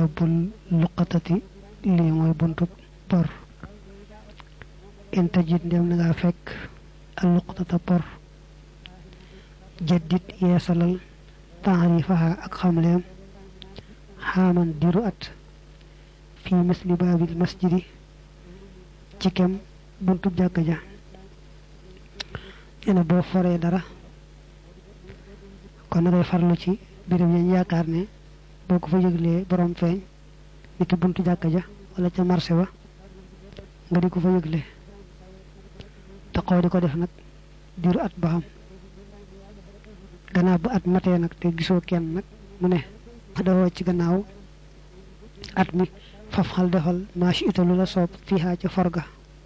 baabul luqatati lii mooy buntub por intajit ndem na nga fekk al luqatata por jaddit yeesalal taarifaha ak xamleem xaaman diru at fi misli baabil masjidi ci kem buntub jàkka ja ena boo foree dara kon na ngay farlu ci biram yañ yaakaar ne boo ko fa yëglee borom feeñ niki buntu jàkka ja wala ca marché ba nga di ko fa yëgle taxaw di ko def nag diiru at ba xam gannaaw bu at matee nag te gisoo kenn nag mu ne dawoo ci gannaaw at mi faf xal defal maashi italu la soob fiihaa ca forga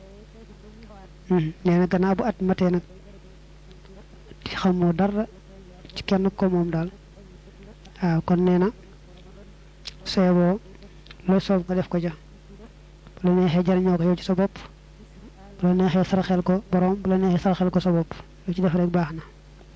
nee na gannaaw bu at matee nag di xamoo dara ci kenn ko moom daal waaw kon nee na seeboo loo soob nga def ko ja bu la neexee jariñoo ko yow ci sa bopp bu la neexee saraxel ko borom bu la neexee saraxel ko sa bopp lu ci def rek baax na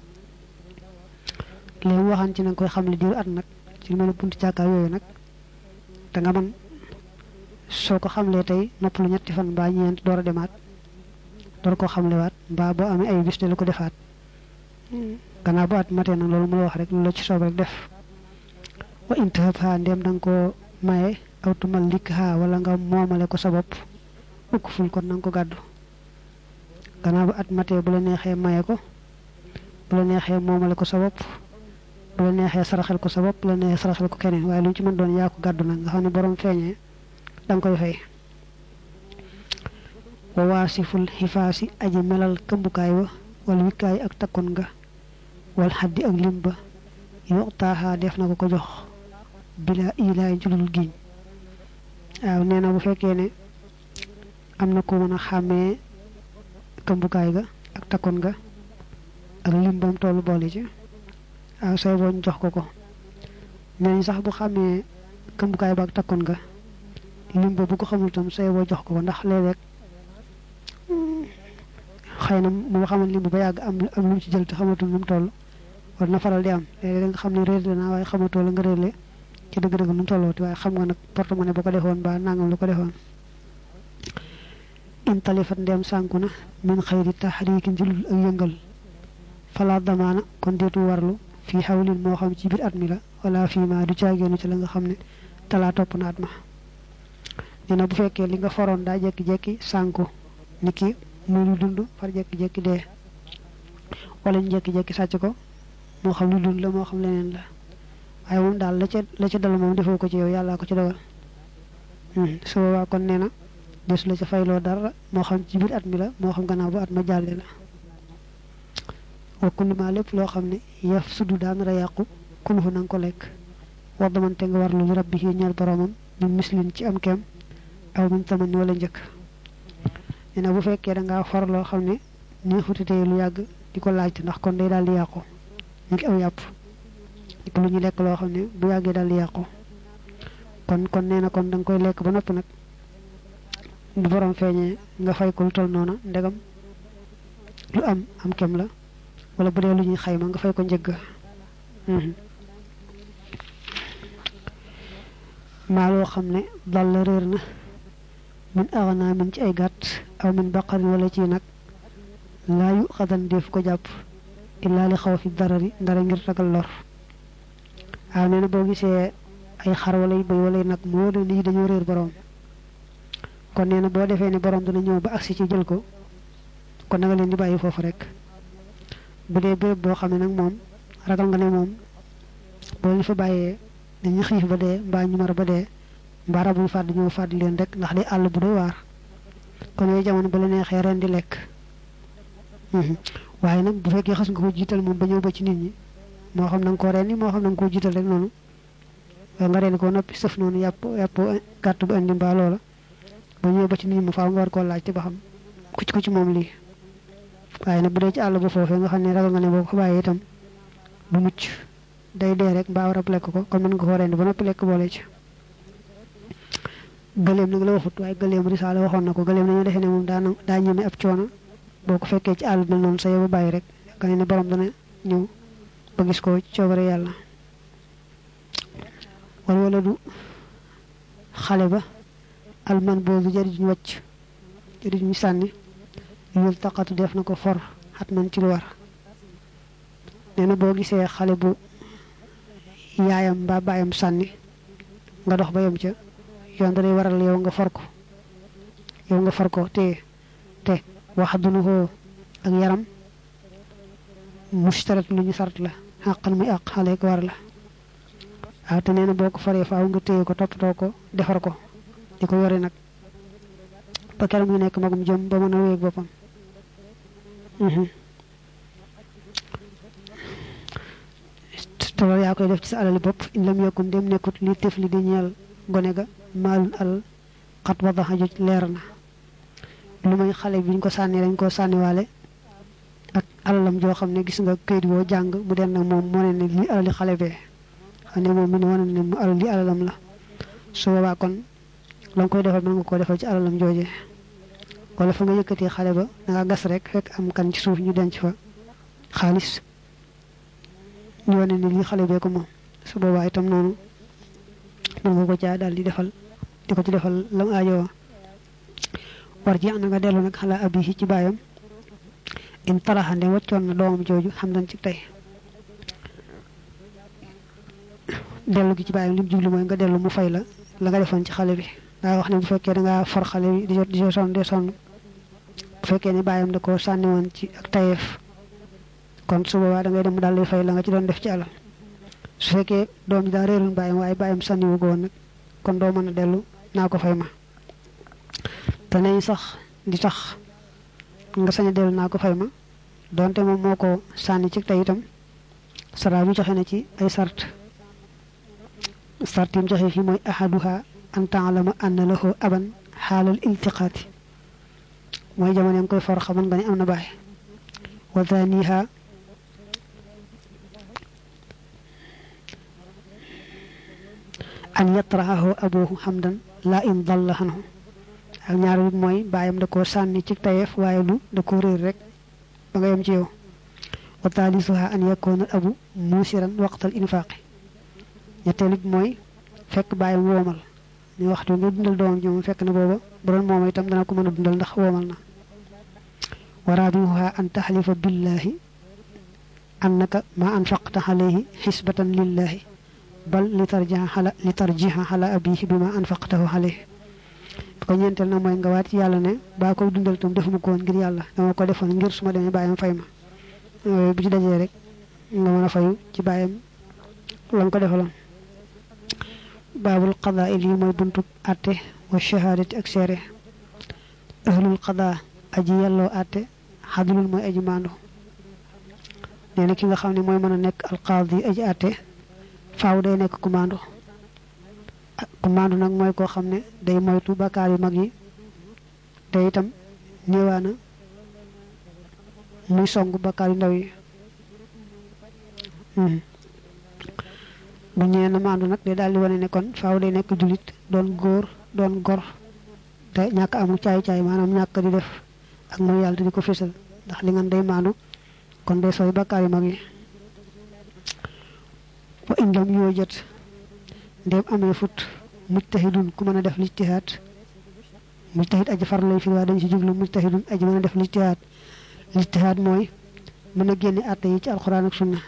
léegi mu waxaan ci nanga koy xam ne diiru at nag ci mel ne buntu jàkkaar yooyu nag da nga mën soo ko xamlee tey nopp lu ñetti fan mbaa ñeent door a demaat door ko xamlewaat mbaa boo amee ay bis de lu ko defaat gannaaw bu at matee nag loolu mu la wax rek lu la ci soob rek def wa intahab ha ndem da nga koo maye awtumal likk ha wala nga moomale ko sa bopp ukk ful kon na nga ko gàddu gannaaw bu at matee bu la neexee maye ko bu la neexee moomale ko sa bopp bu la neexee saraxel ko sa bopp bu la neexee saraxel ko keneen waaye lu ñu ci mën doon yaa ko gàddu nag nga xam ne borom feeñee da nga koy fay wa waasiful xifaasi aji melal këmbukaay wa wala wikkaay ak takkun nga wal xaddi ak lim ba yoxtaaxaa def na ko jox bila ilaay julul giñ waaw nee na bu fekkee ne am na ko mën a xàmmee këmbukaay ga ak takkun ga ak lim bam tollu boole ci waaw say boo ñu jox ko nee sax bu xàmmee këmbukaay ba ak takkun ga lim ba bu ko xamul tam say boo jox ko ndax léeg-léeg xëy na mu xamal lim ba yàgg am lu mu ci jël te xamatul nu mu toll war na faral di am léeg-léeg nga xam ne réer la naa waaye xamatoo la nga réerle ci dëgg-dëgg nu mu tollooti waaye xam nga nag porte-monnaie ba ko defoon ba nangam lu ko defoon intalifat ndem sànku na min xëyri taxriikin ci lul ak yëngal fala damaana kon deetu warlu fii xawlin moo xam ci biir at mi la wala fii ma du caageenu ci la nga xam ne talaa topp na at ma nee na bu fekkee li nga foroon daa jekki-jekki sànku ni ki muy lu dund far jekki-jekki dee wala ñu jekki-jekki sàcc ko moo xam lu dund la moo xam leneen la waaye moom daal la ca dal moom defoo ko ci yow yàllaa ko ci dogal su boobaa kon nee na desu la ca fayloo dara moo xam ci biir at mi la moo xam gannaaw bu at ma jàlle la wa kullu ma lépp loo xam ne yaf sudu daan ra yàqu kulufu na nga ko lekk war damante nga warlu li rabbi yi ñeel boromam min mislin ci am kem aw min taman wala njëkk nee na bu fekkee da ngaa for loo xam ne neexutitee lu yàgg di ko laajte ndax kon day daal di yàqu ñu ngi aw yàpp di lu ñu lekk loo xam ne bu yàggee daal di yàqu kon nee na kon da nga koy lekk ba noppi nag du borom feeñee nga fay ko lu tol noona ndegam lu am kem la wala bu dee lu ñuy xayma nga fay ko njëgg maa loo xam ne dal la réer na min axanaa min ci ay gàtt aw min baqarin wala ci nag laa yu xadan def ko jàpp illaa li xaw fi darari ndara ngir ragal lor waaw nee na boo gisee ay xar wala bëy wala nag moo doon yi dañoo réer borom kon nee na boo defee ne borom dina ñëw ba agsi ci jël ko kon na nga leen di bàyyi foofu rek bu dee béréb boo xam ne nag moom ragal nga ne moom boo leen fa bàyyee dañuy xiif ba dee mbaa ñu mar ba dee mbaa rabuñu fàdd ñëw fàdd leen rek ndax day àll bu doy waar kon yooyu jamono ba la neexee ren di lekk waaye nag bu fekkee xas nga ko jiital moom ba ñëw ba ci nit ñi moo xam na nga koo rendi moo xam na nga koo jiital rek noonu nga rendi ko noppi sëf noonu yàpp gàtt bu andi mbaa loola ba ñëw ba ci nit ñi mu faaw nga war koo laaj te ba xam ku ci moom lii waaye nag bu dee ci àll ba foofee nga xam ne ragal nga ne boo ko bàyyee itam du mucc day dee rek mbaa warab lekk ko kon mën nga koo rendi ba noppi lekk boole ci gëléem nag la waxut waaye gëléem risaala waxoon na ko gëléem nañu defee ne moom daa ñeme ab coono boo ko fekkee ci àll bi noonu sa yow bàyyi rek yaakaar ne borom dana ñëw ba gis ko coobare yàlla wala du xale ba alman boobu jariñ wacc jariñ mi sànni yul taqatu def na ko for xat man ci lu war nee na boo gisee xale bu yaayam mbaa baayam sànni nga dox ba yem ca yoon da lay waral yow nga for ko te wax dunu ko ak yaram mushtarat lu ñu sart la xàqal muy àq xale ko war la waaw te nee na boo ko faree faaw nga téye ko toppatoo ko defar ko di ko yore nag ba keroog mu nekk magum jëm ba mën a wéeg boppam te loolu yaa koy def ci sa alali bopp in lam yakun dem nekkut li tef li di ñeel gone ga maalun alal xat wadaxa juj leer na lu may xale bi ñu ko sànni dañ koo sànniwaale ak alalam joo xam ne gis nga këyit boo jàng mu den nag moom moo ne ne lii alali xale bee xam ne moom mi ne wane ne mu alal lii alalam la su boobaa kon la nga koy defal mën nga koo defal ci alalam jooje wala fa nga yëkkatee xale ba danga gas rek fekk am kan ci suuf ñu denc fa xaalis ñu wane ne lii xale bee ko moom su boobaa itam noonu mën nga ko caa daal di ko ci defal lam aajowoo war ji na nga dellu nag xalaa abihi ci baayam in taraxande waccoon na doomam jooju xam dañ ci tey dellu gi ci baayam li mu jublu mooy nga dellu mu fay la nga defoon ci xale bi daa wax ne bu fekkee dangaa for xale bi di sonn bu fekkee ne baayam da ko sànni woon ci ak tayeef kon su boobaa da ngay dem daal lay fay la nga ci doon def ci alal su fekkee doom ji daa réeroon baayam waaye baayam sànniwu ko woon nag kon doo mën a dellu naa ko fay ma te nañ sax di tax nga sañ a dellu naa ko fay ma donte moom moo ko sànni ci tey itam sara bi joxe na ci ay sart yi mu joxe fi mooy ahaduha an taalama anna lahu aban xaalal iltiqaati mooy jamono nga koy for xamal nga ne am na baay wa thaniha an yatrahahu abuhu hamdan la in dalla anhu ak ñaar bi mooy baayam da koo sànni ci tayeef waaye du da ko réer rek ba nga yem ci yow wa taalisuha an yakuna abu muusiran waqtal infaaqi ñetteel bi mooy fekk baayam woomal ñu waxtu nga dundal doomam ji moom fekk na booba bu doon moom itam dana ko mën a dundal ndax woomal na wa rabiuha an taxlifa billahi annaka ma anfaqta alayhi xisbatan lillahi bal li tarjiha ala abihi bima anfaqtahu alayhi ko ñeenteel na mooy nga waat ci yàlla ne baa koy dundal itam defuma ko woon ngir yàlla dama ko defoon ngir su ma demee bàyyam fay ma bu ci dajee rek nga mën a fayu ci bàyyam la ko defaloon baabul qadaa il yi mooy buntu atte wa shahaadati ak seere ahlul qadaa aji yelloo atte xadlul mooy aji maandu nee na ki nga xam ne mooy mën a nekk alqaadi aji atte faaw day nekk ku maandu nag mooy koo xam ne day moytu bakkaar yu mag yi te itam néewaana muy song bakkaar yu ndaw yi bu ñëwee na maandu nag day daal di wane ne kon faaw day nekk jullit doon góor doon gor te ñàkk amul caay-caay maanaam ñàkk di def ak mooy yàlla te di ko fésal ndax li ngeen day maandu kon day sooy bakkaar yu mag yi wa indam yoo jët ndéem amee fut mujtahidun ku mën a def lijtihaad mujtahid aji farlu lay fi waa dañ ci jublu mujtahidun aji mën a def lijtihaad mooy mën a génne àtte yi ci alxuraan ak sunna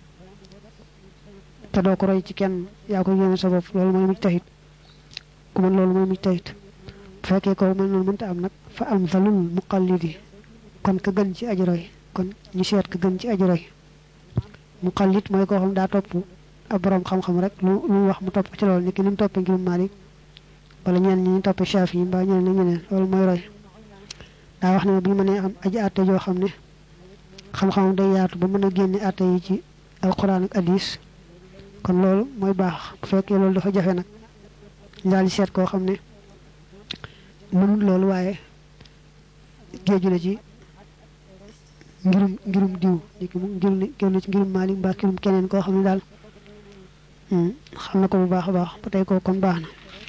te doo ko roy ci kenn yaa ko génne sa bopp loolu mooy mujtahid ku mën loolu mooy mujtahid bu fekkee ko mën noonu mënta am nag fa am zalul muqallidi kon ka gën ci aji roy kon ñu seet ka gën ci aji roy muqallid mooy koo xam daa topp ab borom xam-xam rek lu wax mu topp ci loolu ni ki ni mu toppee ngirum Maalik wala ñenn ñi ñu toppee Shaafi yi mbaa ñeneen loolu mooy roy daa wax ne bu ñu mënee am aji àtte joo xam ne xam-xam day yaatu ba mën a génne àtte yi ci alquran ak hadis kon loolu mooy baax bu fekkee loolu dafa jafe nag daal di seet koo xam ne mënul loolu waaye géeju na ci ngirum diw niki mu génn ci ngirum Maalik mbaa ngirum keneen koo xam ne daal xam na ko bu baax a baax ba tey koo kon baax na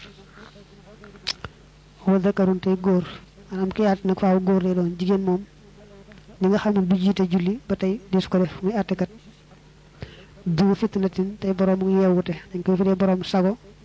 wa zakarun tey góor maanaam ki yaat nag faaw góor lay doon jigéen moom li nga xam ne du jiite julli ba tey dis ko def muy àttekat du fitnatin tey borom mu yeewute dañ koy firee borom sago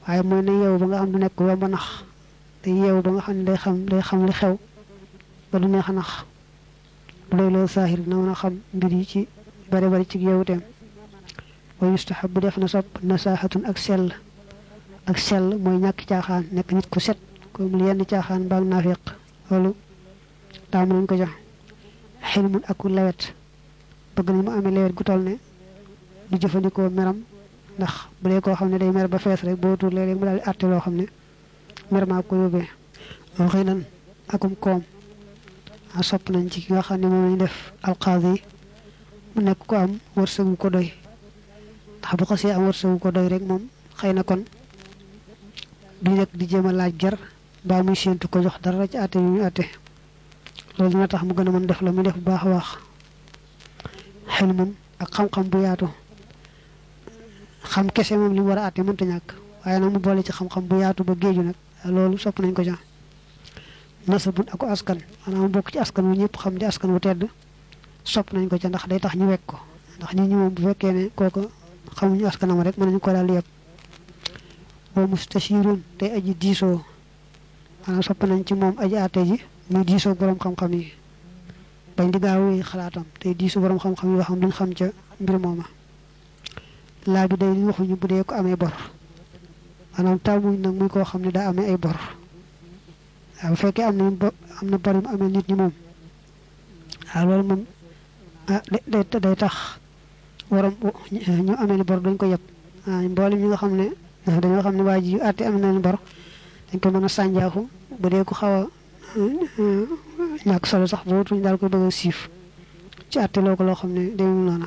waaye mooy ne yeewu ba nga xam du nekk yomb nax te yeewu ba nga xam ne day xam li xew ba du neex a nax bu doy loo saahir na mën a xam mbir yi ci bari bari ci yeewuteem wa yustahabu def na sopp nasaahatun ak sell mooy ñàkk caaxaan nekk nit ku set comme li yenn caaxaan mbaag naafiq loolu taamu nañ ko jox xilmun ak lewet bëgg nañ mu amee lewet gu toll ne du jëfandikoo meram ndax bu dee koo xam ne day mer ba fees rek boo tuur léeg-léeg mu daal di àtte loo xam ne mer maa ko yóbbee loo xëy nan akum koom a sopp nañ ci ki nga xam ne moom lañ def alqaadi mu nekk ko am wërsëgu ko doy ndax bu xasee am wërsëgu ko doy rek moom xëy na kon du nekk di jéem a laaj ger baa muy séentu ko jox dara ci àtte yu ñu àtte loolu dina tax mu gën a mën def la muy def bu baax a baax xel moom ak xam-xam bu yaatu xam kese moom li mu war a àtte mënta ñàkk waaye nag mu boole ci xam-xam bu yaatu ba géeju nag loolu sopp nañ ko jox nasabun ako askan maanaam bokk ci askan wu ñëpp xam di askan wu tedd sopp nañ ko ca ndax day tax ñu wekk ko ndax nit ñi moom bu fekkee ne kooku xamuñu askanam rek mën nañu ko daal yëpp wa mustashirun te aji diisoo maanaam sopp nañ ci moom aji àtte ji muy diisoo borom xam-xam yi bañ di gaaw yi xalaatam te diisoo borom xam-xam yi yoo xam duñ xam ca mbir mooma laa bi day li waxuñu bu dee ko amee bor maanaam taamuñ nag muy koo xam ne daa amee ay bor waaw bu fekkee am na bor yu mu amee nit ñi moom waaw loolu moom day tax waram ñu amee ni bor dañ ko yëpp mboolem ñi nga xam ne dañoo xam ne waa ji àtte am nañu bor dañ ko mën a sànjaaku bu dee ko xaw a ñàkk solo sax bootuñ daal koy bëgg a siif ci àtte loo ko loo xam ne demul noona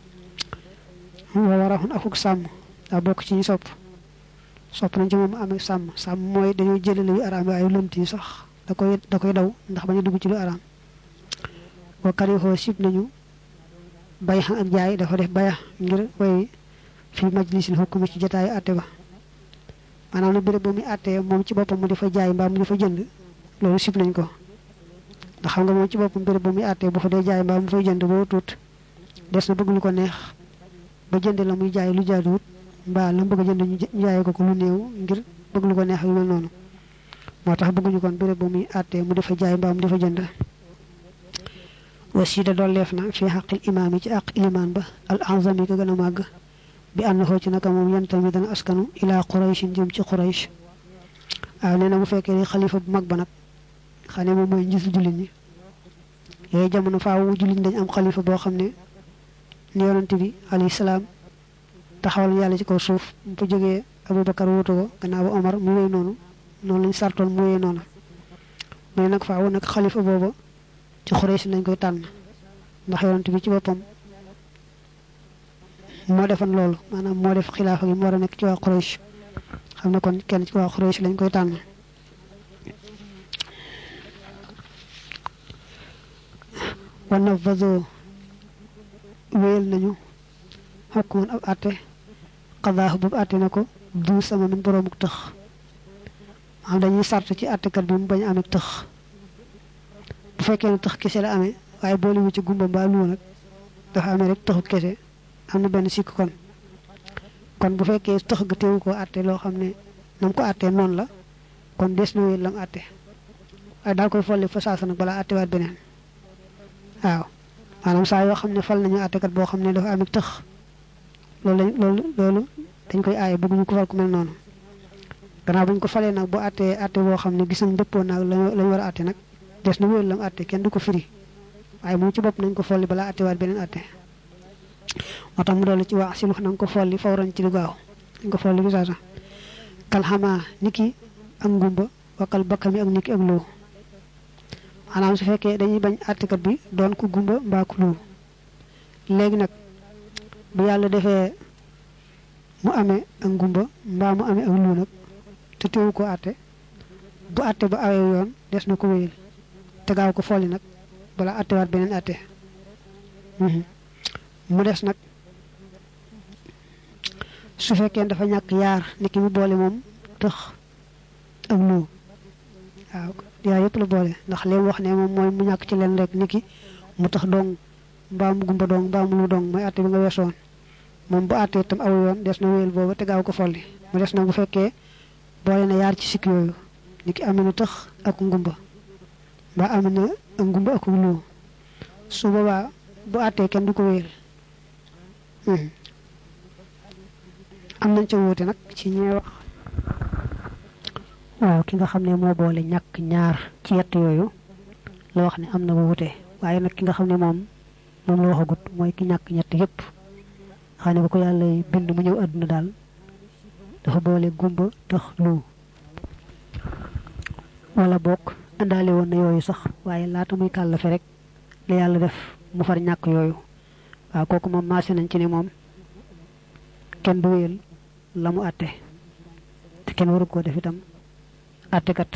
wa waraxun akuk sàmm daa bokk ci ñu sopp nañ ci moom amee sàmm mooy dañoo jëlale yu araam ay lënt yi sax da koy daw ndax bañu dugg ci lu araam wa karihoo sib nañu bay xam ak jaay dafa def baya ngir way fi majlisil hukmi ci jotaayu àtte ba maanaam na béréb ba muy àttee moom ci boppam mu di fa jaay mbaa mu di fa jënd loolu sib nañ ko ndax xam nga moom ci boppam béréb ba muy àttee bu fa dee jaay mbaa mu fay jënd boo tuut des na bëgg lu ko neex ba jënd la muy jaay lu jaaduwut mbaa la mu bëgg a jënd ñu jaayee ko lu néew ngir bëgg lu ko neex yu mel noonu moo tax bëgguñu kon béréb ba muy àttee mu di fa jaay mbaa mu di fa jënd wasiida dolleef na fi xaqil imaam yi ci àq ilimaan ba al azam yi ko gën a màgg bi ànd xoo ci naka moom yan tamit dana askanu ilaa Quraysh jëm ci Quraysh waaw nee na bu fekkee ni xalifa bu mag ba nag xam ne moom mooy njiitu jullit ñi yooyu jamono faaw jullit dañ am xalifa boo xam ne ni yonante bi alayhi salaam taxawal yàlla ci kaw suuf mu fa jógee Abubakar wutu ko gannaaw ba Omar mu wéy noonu lañ sartoon mu wéy noonu mais nag faaw nag xalifa booba ci Quraysh lañ koy tànn ndax yonante bi ci boppam moo defan loolu maanaam moo def xilaafa gi mu war a nekk ci waa Quraysh xam ne kon kenn ci waa Quraysh lañ koy tànn wana vaso wéyal nañu xokkuman ab àtte xadaax boobu àtte na ko du sama min boroomuk tëx maanaam dañuy sart ci àttekat bi mu bañ a amee tëx bu fekkee ne tëx kese la amee waaye boole wu ci gumba mbaa lu nag dafa amee rek tëxu kese am na benn sikk kon bu fekkee tëx ga teewu ko àtte loo xam ne nam ko àttee noonu la kon des na wéyal lam àtte waaye daal koy folli fa saasa nag balaa àttewaat beneen waaw maanaam saa yoo xam ne fal nañu àttekat boo xam ne dafa am tëx loolu dañ koy aaye bëgguñu ko fal ku mel noonu gannaaw buñ ko falee nag bu àttee àtte boo xam ne gis nañ dëppoo naag lañu war a àtte nag des na wéyal lam àtte kenn du ko firi waaye moom ci bopp nañ ko folli balaa àttewaat beneen àtte moo tax mu dolli ci wax si lu na nga ko folli fawran ci lu gaaw nañ ko folli bi saasa kal xamaa niki ak ngumba wakal bakkami ak niki ak loo maanaam su fekkee dañuy bañ àttekat bi doon ku gumba mbaa ku loo léegi nag bu yàlla defee mu amee ak ngumba mbaa mu amee ak loo nag te teewu ko àtte bu àtte ba awee yoon des na ko wéyal te gaaw ko folli nag bala àttewaat beneen àtte mu des nag su fekkee dafa ñàkk yaar niki mu boole moom tëx ak loo waaw yaa yëpp la boole ndax li mu wax ne moom mooy mu ñàkk ci leen rek niki mu tax dong mbaa mu gumba dong mbaa mu lu dong mooy àtte bi nga weesoon moom bu àttee tam aw yoon des na wéyal booba te gaaw ko folli mu des nag bu fekkee boole na yaar ci sikk yooyu ni ki amee na tëx ak ngumba mbaa amee na ngumba ak lu su boobaa bu àttee kenn du ko wéyal am nañ ca wóote nag ci ñee wax waaw ki nga xam ne moo boole ñàkk ñaar ci yett yooyu la wax ne am na wóote waaye nag ki nga xam ne moom la waxagut mooy ki ñàkk ñett yépp xam ne ba ko yàlla bind mu ñëw àdduna daal dafa boole gumba tax lu wala bokk àndaale woon na yooyu sax waaye laata muy kàllafe rek la yàlla def mu far ñàkk yooyu waaw kooku moom maase nañ ci ne moom kenn du wéyal la mu àtte te kenn waru koo def itam àttekat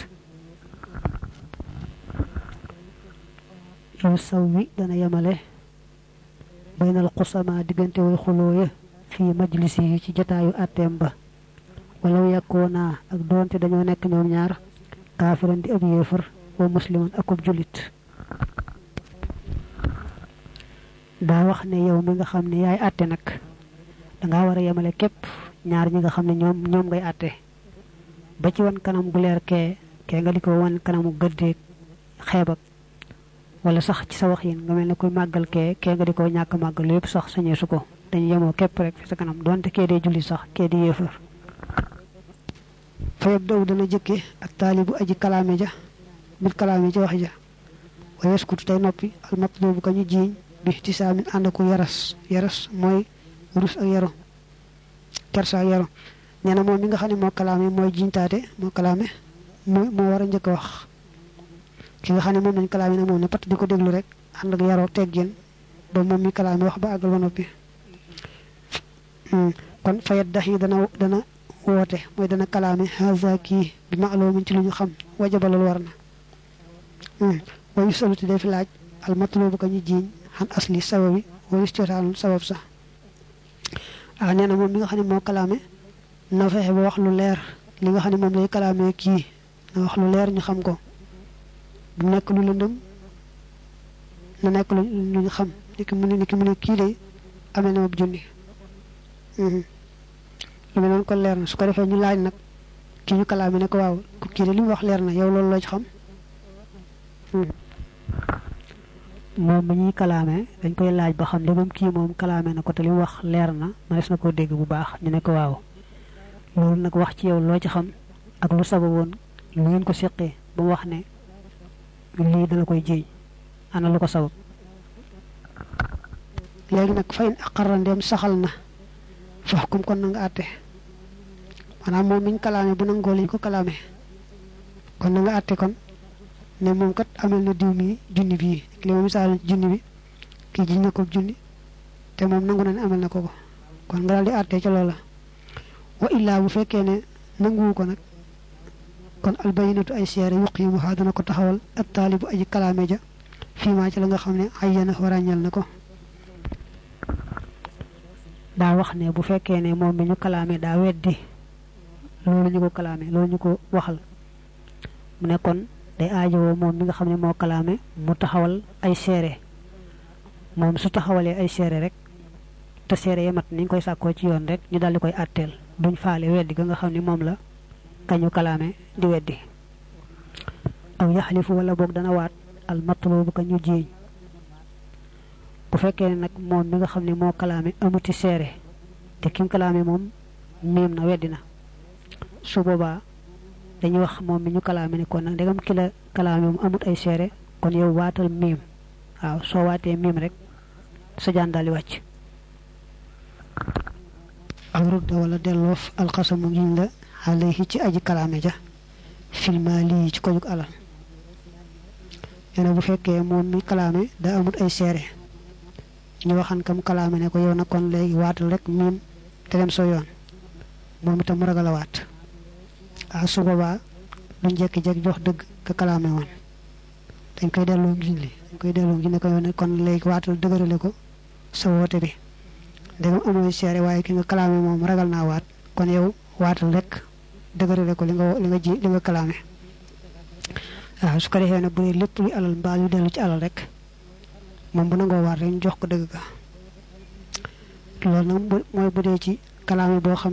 yow saw wi dana yemale baynal xusama diggante way xuloo ya fii majlisi yi ci jataayu àtteem ba walaw yàkkoonaa ak doonte dañoo nekk ñoom ñaar kaafiran di ab yéefar wa musliman akub julit daa wax ne yow mi nga xam ne yaay àtte nag dangaa war a yemale képp ñaar ñi nga xam ne ñoom ngay àtte ba ci wan kanam gu leer kee nga di ko wan kanamu gëddeeg xeebak wala sax ci sa wax yin nga mel ne kuy màggal kee nga di ko ñàkk màggal lépp sax sañee su ko dañu yemoo képp rek fi sa kanam donte kee dee julli sax kee di yéefar fa yabdaw dana jëkke ak taalibu aji kalaame ja bil kalaame ci wax ja wa yaskutu tey noppi al matlubu ka ñu jiiñ bi tisaamin ànd ko yaras mooy rus ak yaru kersa ak yaru nee na moom mi nga xam ne moo kalaame mooy jiñtaate moo kalaame moo war a njëkk wax ki nga xam ne moom lañ kalaame nag moom ne pat di ko déglu rek ànd ak yaroo teggin ba moom mi kalaame wax ba àggal ba noppi kon fayat dax yi dana woote mooy dana kalaame haza kii bi maaloomin ci lu ñu xam wajabalal war na wayu saluti def laaj al matlubu ka ñu jiiñ xan asli sababi walis cosaanul sabab sax nee na moom mi nga xam ne moo kalaame na fexe ba wax lu leer li nga xam ne moom lay kalaame kii na wax lu leer ñu xam ko bu nekk lu lëndëm na nekk lu ñu xam niki mu ne kii lay amee na ab junni lu mel noonu kon leer na su ko defee ñu laaj nag kii ñu kalaame ne ko waaw ku kii de li mu wax leer na yow loolu loo ci xam moom mi ñuy kalaame dañ koy laaj ba xam ne moom kii moom kalaame na ko te li mu wax leer na mënees na koo dégg bu baax ñu ne ko waaw loolu nag wax ci yow loo ci xam ak lu sababoon lu ngeen ko seqee ba mu wax ne lii dana koy jiiñ ana lu ko sabab léegi nag fayin aqarra ndeem saxal na faxkum kon na nga àtte maanaam moom miñ kalaame bu nangoo liñ ko kalaame kon na nga àtte kon ne moom kat amel na diw mi junni bii li ma misaal junni bi kii jiñ na ko junni te moom nangu na ne amel na ko kon nga daal di àtte ca loola wa illaa bu fekkee ne nanguwu ko nag kon albayinatu ay seere yuqiimuhaa dana ko taxawal ak taalibu aji kalaame ja fii maa ci la nga xam ne ayyana warañal na ko daa wax ne bu fekkee ne moom mi ñu kalaame daa weddi loolu ñu ko kalaame loolu ñu ko waxal mu ne kon day aajowoo moom mi nga xam ne moo kalaame mu taxawal ay seere moom su taxawalee ay seere rek te seere ya mat niñ koy sàkkoo ci yoon rek ñu daldi koy àtteel duñ faale weddi ga nga xam ne moom la kañu kalaame di weddi aw yaxlifu wala boog dana waat al matlubu ka ñu jiiñ bu fekkee ne nag moom mi nga xam ne moo kalaame amuti seere te kim kalaame moom miim na weddi na su boobaa dañuy wax moom mi ñu kalaame ne kon nag ndegam ki la kalaame moom amut ay seere kon yow waatal miim waaw soo waatee miim rek sa jaan daal di wàcc aw rudda wala delloof alxasamu ngiñ la alayhi ci aji kalaame ja filma lii ci ko jug alal nee na bu fekkee moom mi kalaame daa amut ay seere ñu waxan kam kalaame ne ko yow nag kon léegi waatal rek miim te dem soo yoon moom itam mu ragal a waat su boobaa duñ jekki-jekki jox dëgg ka kalaame woon dañ koy delloo ngiñ li dañ koy delloo ngiñ ne ko yow ne kon léegi waatal dëgërale ko sa woote bi ndegam amoy seere waaye ki nga kalaame moom ragal naa waat kon yow waatal rek dëgërale ko li nga kalaame su ko defee nag bu dee lépp lu alal mbaa lu dellu ci alal rek moom bu nangoo waat rek ñu jox ko dëgg ga loolu nag mooy bu dee ci kalaame boo xam ne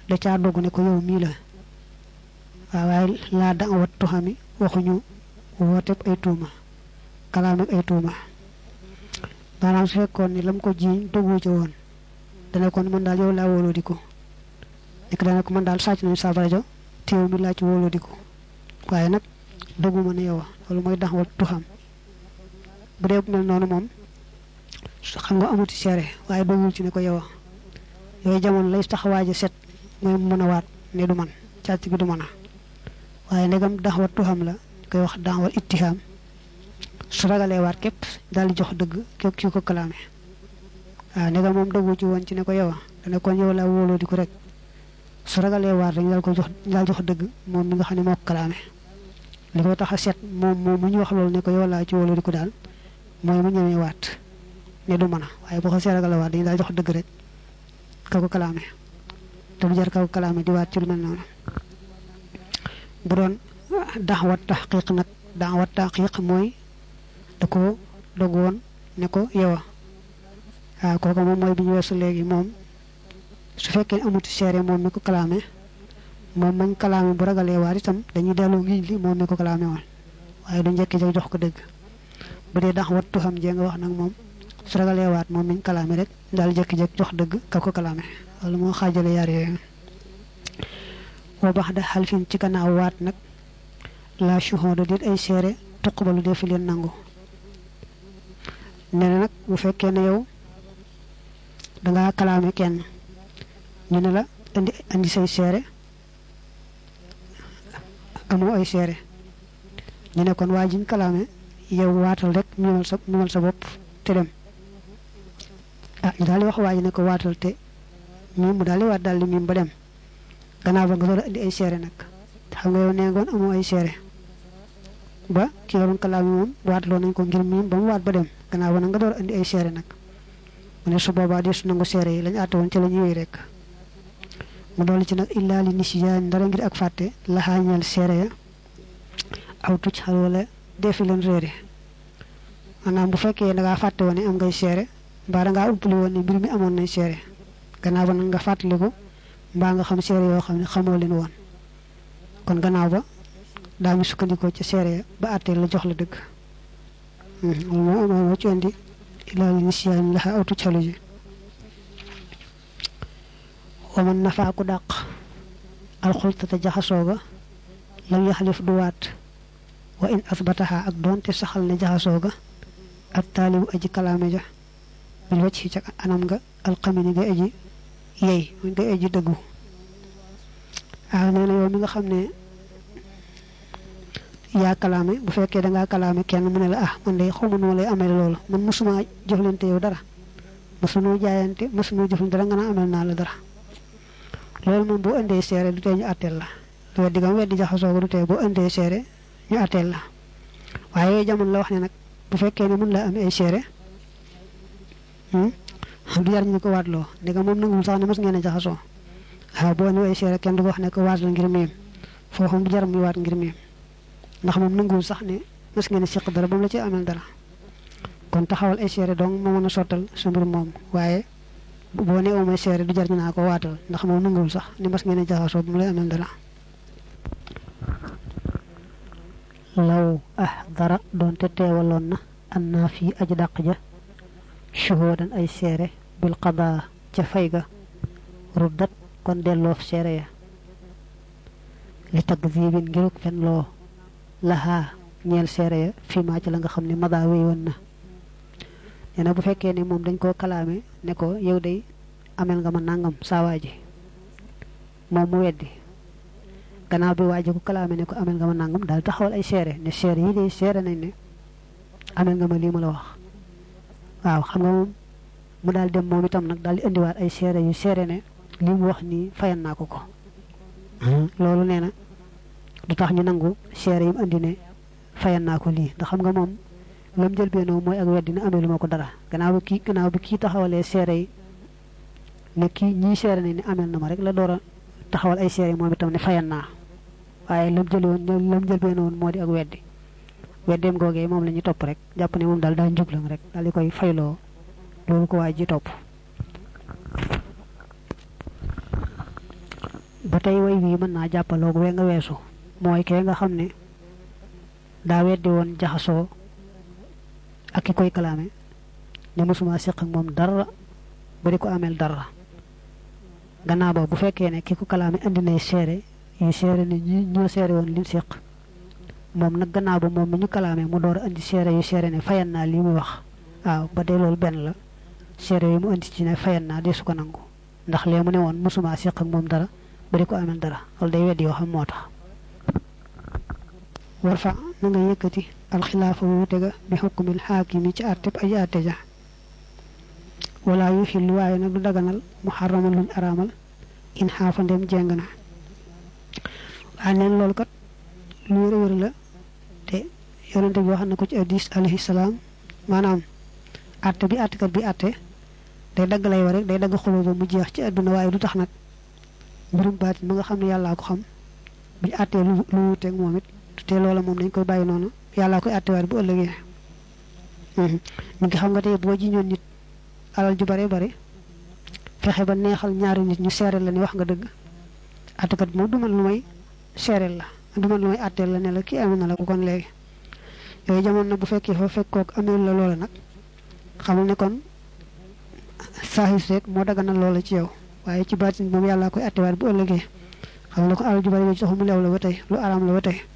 da ca dogu ne ko yow mi la waaye la da wat tuhami waxuñu wote ay tuuma kalaam ak ay tuuma maanaam su fekkoon ni lam ko jiiñ dogu ci woon dana kon man daal yow laa wóoloo di ko nek dana ko man daal sàcc nañu sa rajo teew mi laa ci wóoloo di ko waaye nag dogu ma ne yow loolu mooy dax wat tuham bu dee mel noonu moom xam nga amuti seere waaye dogul ci ne ko yow yooyu jamono lay tax waaji set mooy mën a waat ne du man càcc bi du mën a waaye ndegam dax wat tuham la koy wax dax wat ittiham su ragalee waat képp daal di jox dëgg képp ki ko kalaame waaw ndegam moom dogu ci woon ci ne ko yow dana kon yow laa wóoloo di ko rek su ragalee waat rek daal jox dëgg moom mi nga xam ne moo ko kalaame li koy tax a set moom mu ñu wax loolu ne ko yow laa ci wóoloo di ko daal mooy mu ñëwee waat ne du mën a waaye boo ko see ragalee waat dañu daal jox dëgg rek ka ko kalaame te du jar ka ko kalaame di waat ci lu mel noonu bu doon daxwat taxqiq nag daxwat taxqiq mooy da ko dogu woon ne ko yow waaw kooku moom mooy bi ñu weesu léegi moom su fekkee amuti seere moom mi ko kalaame moom mañ kalaame bu ragalee waat itam dañuy delloo ngiñ li moom mi ko kalaame woon waaye du njëkki ja jox ko dëgg bu dee dax wattu xam jee nga wax nag moom su ragalee waat moom miñ kalaame rek daal jekki-jekki jox dëgg ka ko kalaame loolu moo xaajale yaar yooyu wa bax da xalfin ci gannaaw waat nag la shuhuda dit ay seere tuqbalu dee fi leen nangu nee na nag bu fekkee ne yow dangaa kalaame kenn ñu ne la indi say seere amoo ay seere ñu ne kon waa jiñ kalaame yow waatal rek mimal sa bopp te dem ñu daal di wax waa ji ne ko waatal te miim mu daal di waat daal di miim ba dem gannaaw ba nga door a indi ay seere nag xam nga yow nee ngoon amoo ay seere ba ki yoroon kalaame moom waatloo nañ ko ngir miim ba mu waat ba dem gannaaw ba nag nga door a indi ay seere nag mu ne su boobaa di su nangu seere yi lañu àtte woon ci la ñuy wéy rek mu dolli ci nag illaa li nisiyaan dara ngir ak fàtte laxaañal seere ya aw tucc xal wala defi leen réere maanaam bu fekkee da ngaa fàtte woon ne am ngay seere mbaa da ngaa umpali woon ne mbir mi amoon nañ seere gannaaw ba nag nga fàttaliku mbaa nga xam seere yoo xam ne xamoo leen woon kon gannaaw ba daañu sukkandikoo ci seere ya ba àttee la jox la dëgg moo ci indi illaa li nisiyaan laxa aw tucc xalu ji waman nafaa ku dàq alxultata jaxasooga lam yaxlif du waat wa in asbataha ak doonte saxal ne jaxasooga ak taalibu aji kalaame ja bil wacc ci anam nga alxamini ngay aji yey ngay aji dëggu nee na yow mi nga xam ne yaa kalaame bu fekkee dangaa kalaame kenn mu ne la man day xawma noo lay amee loolu man mosuma jëflante yow dara mosunoo jaayante mosunoo jëflante dara nga naa amel naa la dara loolu moom boo indee seere du tee ñu àtteel la weddi gam weddi jaxasoo du tee boo indee seere ñu àtteel la waaye yooyu jamono la wax ne nag bu fekkee ne mën la am ay seere du jar ñu ko waatloo ndega moom nangul sax ne mas ngeen a jaxasoo boo ñu ay seere kenn du ko wax ne ko waat la ngir miim foofu du jar muy waat ngir miim ndax moom nangul sax ne mas ngeen a siq dara ba mu la ci amel dara kon taxawal ay seere donc moo mën a sottal sa mbir moom waaye boo ne umay seere du jar ñu naa ko waatal ndax moom nangul sax ni mas ngeen a jaxasoo bu mu lay amel dara law dara doonte teewaloon na an naa fii aji dàq ja shuhudan ay seere bil qadaa ca fay ga ruddat kon delloof seere ya li takdibin ngiruk fen loo laxaa ñeel seere ya fii maa ci la nga xam ne madaa wéy woon na nee na bu fekkee ne moom dañ koo kalaame ne ko yow day amel nga ma nangam saa waaji moom mu weddi gannaaw bi waaji ko kalaame ne ko amel nga ma nangam daal taxawal ay seere ne seere yi day seere nañ ne amel nga ma lii ma la wax waaw xam nga moom mu daal dem moom itam nag daal di indiwaat ay seere yu seere ne li mu wax nii fayan naa ko loolu nee na du tax ñu nangu seere yi mu indi ne fayan naa ko lii ndax xam nga moom lam jël beenoo mooy ak weddi ne amelu ma ko dara gannaaw bi kii taxawalee seere yi ne kii ñii seere ne ni amel na ma rek la door a taxawal ay seere moom itam ne fayan naa waaye lam jël beenoo moo di ak weddeem googee moom la ñu topp rek jàpp ne moom daal daa njublang rek daal di koy fayloo loolu ko waay ji topp batay way wi mën na jappalo we nga wessu moy ke nga xamne da weddi won jaxaso ak ki koy kalamé ne musuma sekk ak mom dara bari ko amel dara gannaaw ba bu fekkee ne ki ko kalamé andi nay séré yu séré ne ñoo séré won li sekk mom nak gannaaw ba mom ñu kalamé mu door andi séré yu séré ne fayan na li mu wax waaw ba day loolu ben la séré yu mu andi ci ne fayan na desu ko nangu ndax lé mu ne won musuma sekk ak mom dara bari ko amel dara lol day weddi yo xam motax warfa na nga yëkëti al khilafa wu tega bi hukmil hakimi ci atep ay ateja wala yuhillu way nak du daganal muharramal luñ aramal in hafa ndem jengna anen lol kat lu wër la te yonente bi wax na ko ci hadith alayhi salam manam atte bi attekat bi atte day dag lay war rek day dag xolo mu jeex ci aduna way du tax nak mbirum baat ma nga xamne yalla ko xam bi atte lu wuté ak momit te loola mom dañ koy bayyi nonu yalla koy atté war bu ëllëgé ñu ngi xam nga tay bo ji ñoon nit alal ju bare bare fexé ba neexal ñaari nit ñu séré la ni wax nga dëgg atté kat mo du man lu may séré la du man lu may atté la ne la ki amina la ko kon légui yoy jamon na bu fekké fa fekkok amel la loola nak xamul ne kon sahis rek mo daga na loola ci yow waye ci baatin mom yalla koy atté war bu ëllëgé xam la ko alal ju bare ci taxu mu lew la ba tay lu aram la ba tay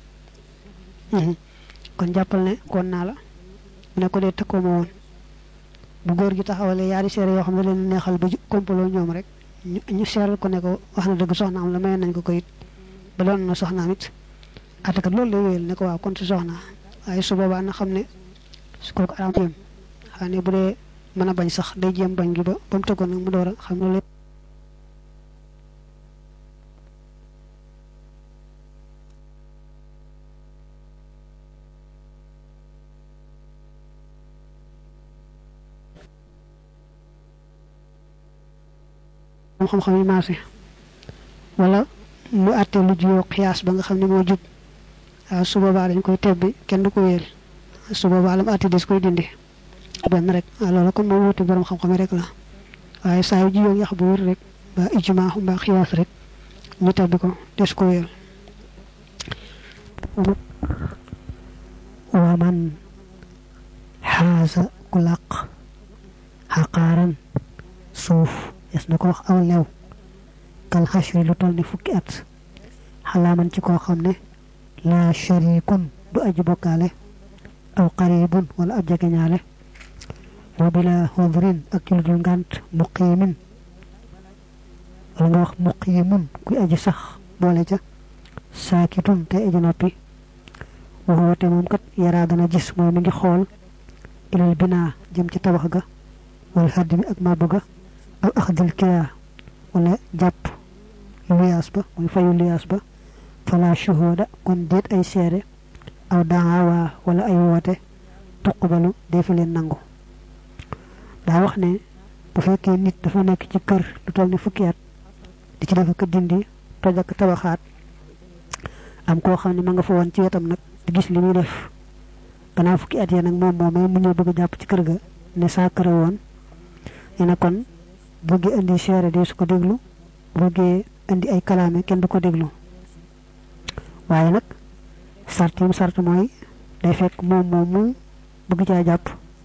kon jappal ne kon na la ne ko de takko mo won bu gor gi taxawale yaari séré yo xamne leen neexal ba kompolo ñoom rek ñu séral ko ne ko wax na dëgg soxna am la may nañ ko koyit ba doon na soxna mit ataka loolu lay wéyal ne ko waaw kon ci soxna ay su boba na xamne su ko aram yëm xane bu dee mëna bañ sax day jëm bañ gi ba bam teggo nak mu doora xam na xam-xam yi maase wala mu atté lu jiyo qiyas ba nga xamni mo jub su boba dañ koy tebbi kenn du ko wéel su boba lam atté des koy dindi ben rek lolu ko mo wuti borom xam-xam rek la waye sa yu jiyo yax bu wër rek ba ijma ba qiyas rek ñu tebbi ko des ko wéel wa man haza kulaq haqaran suuf yes nako wax aw lew kal hashri lu tolni fukki at halaman ci ko xamne la sharikun du aji bokale aw qaribun wala ab jegeñale wa bila hudrin ak lu dul ngant muqimin wala nga wax muqimun ku aji sax boole ca sakitun te aji nopi wa huwa te mom kat yara dana gis moy mi ngi xol ilal bina jëm ci tabax ga wal hadmi ak ma bëgga aw akhdil kiya wala japp liyas ba moy fayu liyas ba fala shuhuda kon det ay séré aw daawa wala ay wote tuqbalu defi len nangu da wax ne bu fekke nit dafa nek ci kër lu tolni fukki at di ci dafa ko dindi tojak tabaxat am ko xamni ma nga fa won ci wetam nak di gis limuy def gana fukki at ya nak mom momay mu ñu bëgg japp ci kër ga ne sa kër won ina kon bëgg andi séré des ko déglu bëgg andi ay kalamé kenn du ko déglu waye nak sartim sart moy day fekk mom bëgg ca japp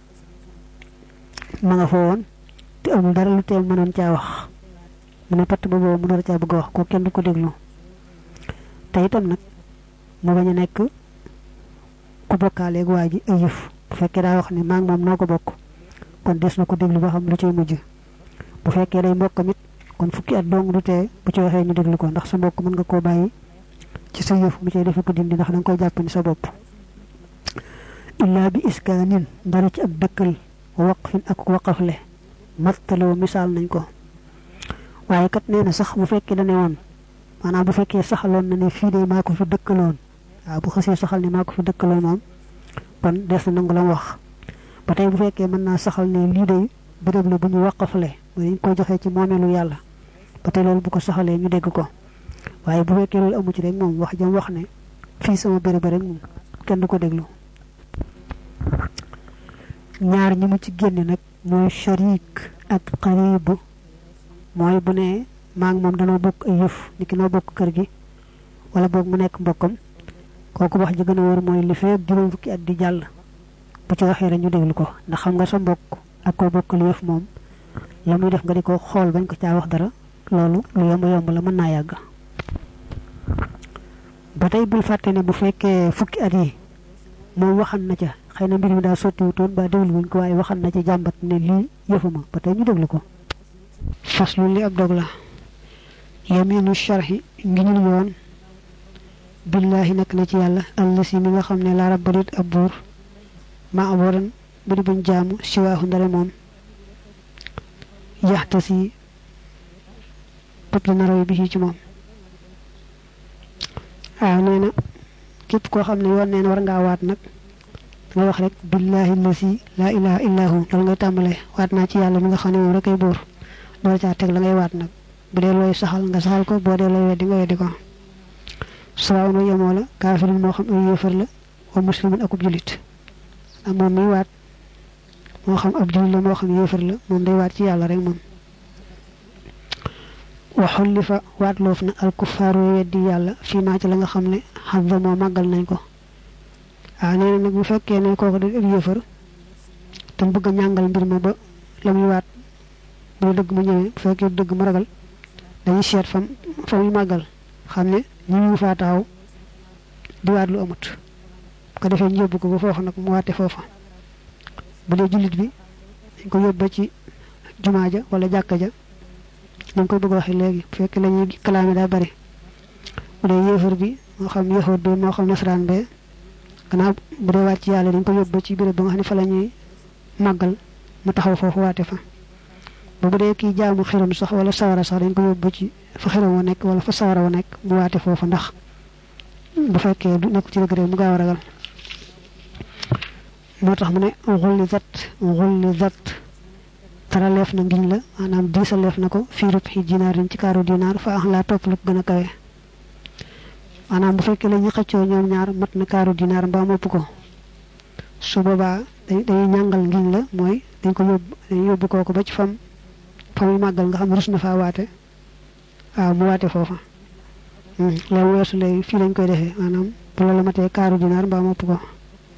ma nga fa won te amul dara lu teel mënon ca wax mu ne pat ba bo mu dara ca bëgg wax ko kenn du ko déglu te itam nak mo baña nek ku bokale ak waji ay yef bu fekke da wax ni ma ngi mom noko bokk kon des na ko déglu ba xam lu cey mujj bu fekke day mbokk mit kon fukki at dong du té bu ci waxé ñu déglu ko ndax sa mbokk mën nga ko bayyi ci sa yef mu cey def ko dindi ndax dang koy japp ni sa bop illa bi iskanin dara ci ak dekkal waqfin ak waqafle martalo misal nañ ko waye kat neena sax bu fekke da neewon manam bu fekke saxalon na ne fi day mako fi dekkalon bu xasse saxal ni mako fi dekkalon mom kon dess na ngula wax batay bu fekke man na saxal ne li day bërepp la bu ñu waqafle dañ ko joxe ci momelu yalla batay lolu bu ko saxale ñu dégg ko waye bu fekke lolu amu ci rek mom wax jam wax ne fi sama bërepp rek mom kenn du ko déglu ñaar ñi mu ci génné nak moy sharik ak qarib moy bu né maa ngi moom danoo bokk ay yëf niki noo bokk kër gi wala boog mu nekk mbokkam kooku wax ji gën a wóor mooy li feeg juróom fukki at di jàll bu ci waxee rek ñu déglu ko ndax xam nga sa mbokk ak koo bokk li yëf moom la muy def nga di ko xool bañ ko caa wax dara loolu lu yomb yomb la mën naa yàgg ba tey bul fàtte ne bu fekkee fukki at yi moom waxan na ca xëy na mbir mi daa sottiwutoon ba déglu wuñ ko waaye waxan na ci jàmbat ne lii yëfuma ba tey ñu déglu ko faslu li ab dog la yaminu sharhi ngi ñu yoon billahi nak na ci yàlla allasi mi nga xam ne la rabbalit ab buur ma aboran bu di buñ jaamu siwaahu ndare moom yaxtasi bëgg na raw bi ci moom nee na képp koo xam ne yoon neen war ngaa waat nag nga wax rek billahi allasi la ilaha illa hu dal ngay tàmbale waat naa ci yàlla mi nga xam ne moom rek ay buur door caa teg la ngay waat nag bu dee looy saxal nga saxal ko boo dee looy weddi nga weddi ko sawa no yemoo la kaafirun moo xam ay yéefar la wa muslimin akub julit moom mi waat moo xam ab julit la moo xam yéefar la moom day waat ci yàlla rek moom wa xullifa waat loof na al kuffaaru weddi yàlla fii maa ci la nga xam ne xadda moo màggal nañ ko nee na nag bu fekkee ne kooku da ab yéefar te bëgg a ñàngal mbir ma ba la muy waat bu dëgg mu ñëwee bu fekkee dëgg mu ragal dañuy seet fa muy màggal xam ne ñu ñu faa taxaw di waat lu amut ko defee ñu yóbbu ko ba foofu nag mu waate foofa bu dee jullit bi dañ ko yóbbu ci jumaa ja wala jàkka ja dañ koy bëgg waxe léegi bu fekkee la ñuy kalaame daa bari bu dee yéefar bi moo xam yahud bi moo xam nasaraan be gannaaw bu dee waat ci yàlla dañ ko yóbbu ci béréb ba nga xam ne fa la ñuy màggal mu taxaw foofu waate fa bu dee kii jaamu xiram sax wala sawara sax dañ ko yóbbu ci fa xiram wa nekk wala fa sawara wa nekk mu waate foofu ndax bu fekkee du nekk ci dëgg rek mu gaaw a ragal moo tax mu ne xulli zat tara leef na ngiñ la maanaam diisa leef na ko fii rub xi dinaarin ci kaaru dinaar fa laa topp lu gën a kawe maanaam bu fekkee la ñu xëccoo ñoom ñaar mat na kaaru dinaar mbaa mopp ko su boobaa dañuy ñàngal ngiñ la mooy dañ yóbbu kooku ba ci fa muy màggal nga xam ne rus na faa waate mu waate foofa loolu weesu léegi fii lañ koy defee maanaam bu loolu matee kaaru dinaar mbaa mopp ko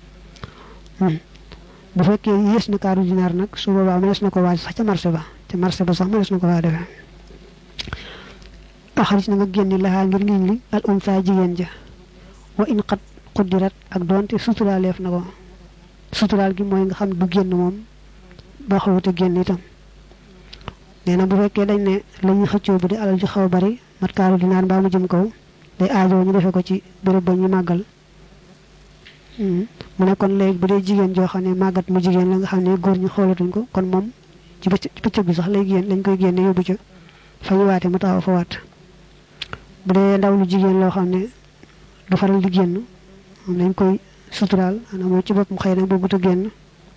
bu fekkee yées na kaaru dinaar nag su boobaa mënees na ko waaj sax ca marché ba sax mënees na ko faa defee axaris na nga génne laxaa ngir ngiñ li al unsa jigéen ja wa in qad quddirat ak doonte suturaaleef na ko suturaal gi mooy nga xam du génn moom ba xawute génn itam nee na bu fekkee dañ ne la ñuy xëccoo bu di alal ji xaw a bari mat kaaru dinaar mbaa mu jëm kaw day aajoo ñu defee ko ci béréb ba ñu màggal mu ne kon léegi bu dee jigéen joo xam ne màggat mu jigéen la nga xam ne góor ñi xoolatuñ ko kon moom ci bëccëg bi sax lay génn lañ koy génne yóbbu ca fa ñu waate mu taxaw fa waat bu dee ndaw lu jigéen loo xam ne du faral di génn moom lañ koy suturaal maanaam moom ci boppam xëy na bëggut a génn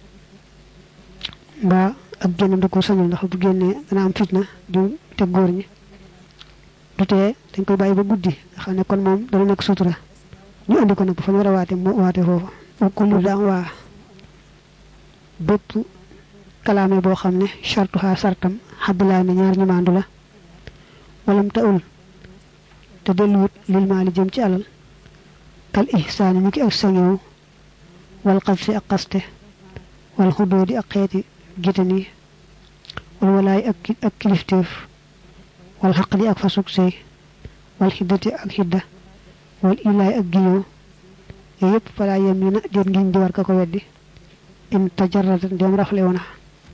mbaa ak génnam da ko sañul ndax bu génnee dana am fitna du teg góor ñi du tee dañ koy bàyyi ba guddi nga xam ne kon moom dana nekk sutura ñu andi ko nag fa ñu war a waate mu waate foofu kullu daa waa bépp kalaame boo xam ne chartuha sartam xaddalaa ne ñaar ñu maandu la walam taul te delluwut lil maali jëm ci alal kal ihsaani ni ki ak sañewu wal xasfi ak xaste wal xudoodi ak xeeti gitani wal walaay ak kilifteef wal xaqdi ak fasuk sëy wal xiddati ak xidda wal ilaay ak giñoo yooyu yëpp falaa yem yi na déet ngiñ di war ka ko weddi in tajarradat ndem rafle wona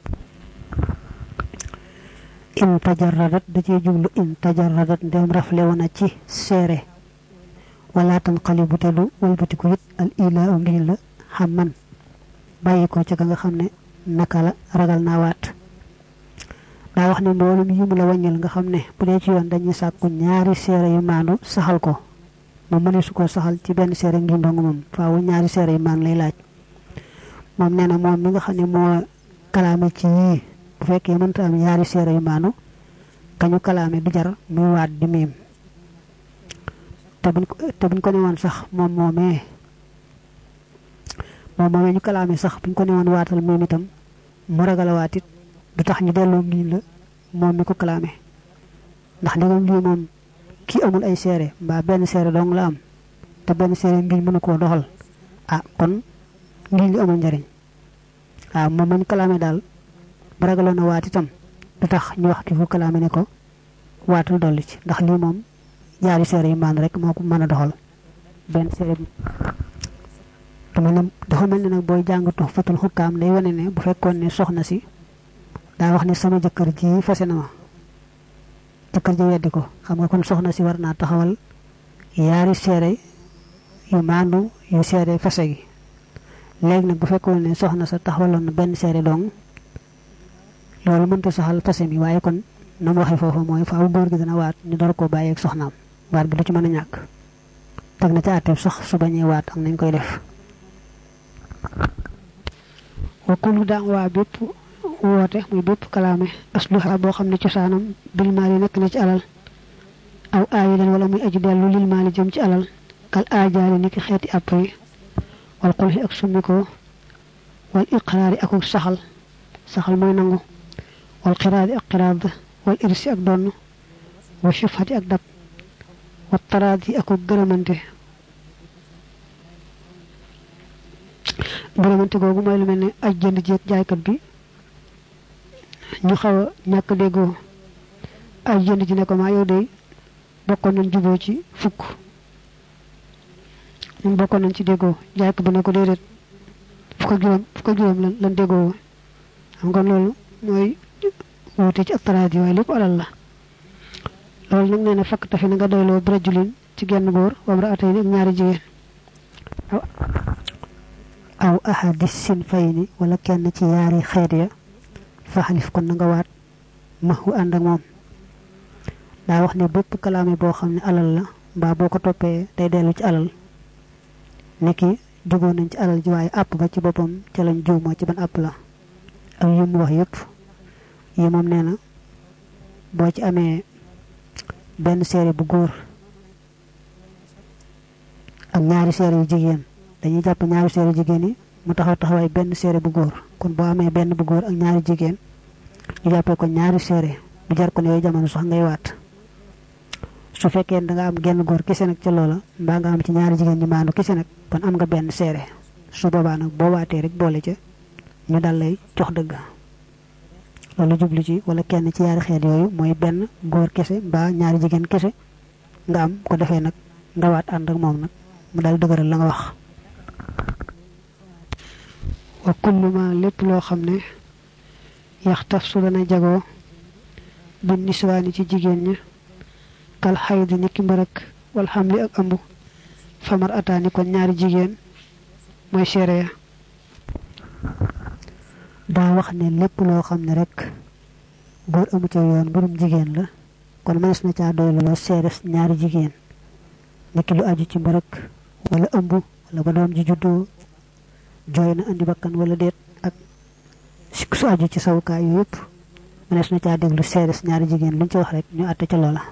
in tajarradat da cee jublu in tajarradat ndem rafle wona ci seere wala tan xalibu te du walbatiku it al ilaa u ngiñ la xam man bàyyi ko ca ka nga xam ne naka la ragal naa waat daa wax ne mboolum yi mu la wàññil nga xam ne bu dee ci yoon dañuy sàkku ñaari seere yu maandu saxal ko moom mëne su ko saxal ci benn seere ngi ndong moom faawu ñaari seere yu maandu lay laaj moom nee na moom mi nga xam ne moo kalaame ci yii bu fekkee mënta am ñaari seere yu maandu kañu kalaame du jar muy waat di miim te buñ ko ne woon sax moom moomee ñu kalaame sax buñ ko ne woon waatal miim itam mu ragal a waat it du tax ñu delloo ngiñ la moom mi ko kalaame ndax ndegam lii moom ki amul ay seere mbaa benn seere dong la am te benn seere ngiñ mënu koo doxal kon ngiñ li amul njariñ moom mañ kalaame daal bu ragaloon a waat itam du tax ñu wax ki fu kalaame ne ko waatul dolli ci ndax lii moom ñaari seere yi maan rek moo ko mën a doxal benn seere bi dafa mel ne nag booy jàng Tuhfatul Hukkaam day wane ne bu fekkoon ne soxna si daa wax ne sama jëkkër ji fase na ma jëkkër ji weddi ko xam nga kon soxna si war naa taxawal yaari seere yu maandu yu seere fase gi léegi nag bu fekkoon ne soxna sa taxawaloon na benn seere dong loolu mënta saxal fase mi waaye kon na mu waxee foofu mooy faaw góor gi dana waat ñu door koo bàyyeeg soxnaam waat gi du ci mën a ñàkk teg na ca àtteeb sax su bañee waat ak nañ koy def wa kullu da'wa bépp woote muy bépp kalaame asluha boo xam ne cosaanam bil maali nekk na ci alal aw aayidan wala muy aji dellu lil maali jëm ci alal kal aajaali ni ki xeeti àpp yi wal xulxi ak summikoo wal iqraari akuk saxal mooy nangu wal xiraadi ak xiraad wal irsi ak donn wa shufhati ak dab wa taraadi akuk gërëmante googu mooy lu mel ne aj jënd jéeg jaaykat bi ñu xaw a ñàkk déggoo aj jënd ji ne ko maa yow de bokkoon nañ juboo ci fukk ñun bokkoon nañ ci déggoo jaaykat bi ne ko déedéet fukk ak juróom lan déggoo xam nga loolu mooy wuute ci attaraat yi waaye lépp alal la loolu nag nee na fakk tafi na nga doyloo bi rajulin ci genn góor wamra atay ni ak ñaari jigéen aw ahadis sinfayni wala kenn ci yaari xeet ya faxalif kon na nga waat maxu ànd ak moom daa wax ne bépp kalaame boo xam ne alal la mbaa boo ko toppee day dellu ci alal niki jógoon nañ ci alal ji waaye àpp ba ci boppam ca lañ juumoo ci ban àpp la ak yi mu wax yépp yi moom nee na boo ci amee benn seere bu góor ak ñaari seere yu jigéen dañuy jàpp ñaari seere jigéen yi mu taxawaay benn seere bu góor kon boo amee benn bu góor ak ñaari jigéen ñu jàppee ko ñaari seere bu jar ko ne yooyu jamono sax ngay waat su fekkee da nga am genn góor kese nag ca loola mbaa nga am ci ñaari jigéen ñi maandu kese nag kon am nga benn seere su boobaa nag boo waatee rek boole ca ñu dal lay jox dëgg loolu jublu ci wala kenn ci yaari xeet yooyu mooy benn góor kese mbaa ñaari jigéen kese nga am ko defee nag nga waat ànd ak moom nag mu dal dëgëral la nga wax wa kullu ma lépp loo xam ne yaxtaf su dana jagoo bi niswaani ci jigéen ña kal xayd ni ki mbërëk wal xamli ak ëmb famar ataani kon ñaari jigéen mooy seere ya daa wax ne lépp loo xam ne rek góor amu ca yoon mbirum jigéen la kon mënees na caa doy loo seere ñaari jigéen niki lu aju ci mbërëk wala ëmb wala ba doom ji juddoo jooy na andi bakkan wala déet ak su aju ci sawukaay yu yëpp mënees na caa déglu seere ñaari jigéen luñ ci wax rek ñu àtte ca loola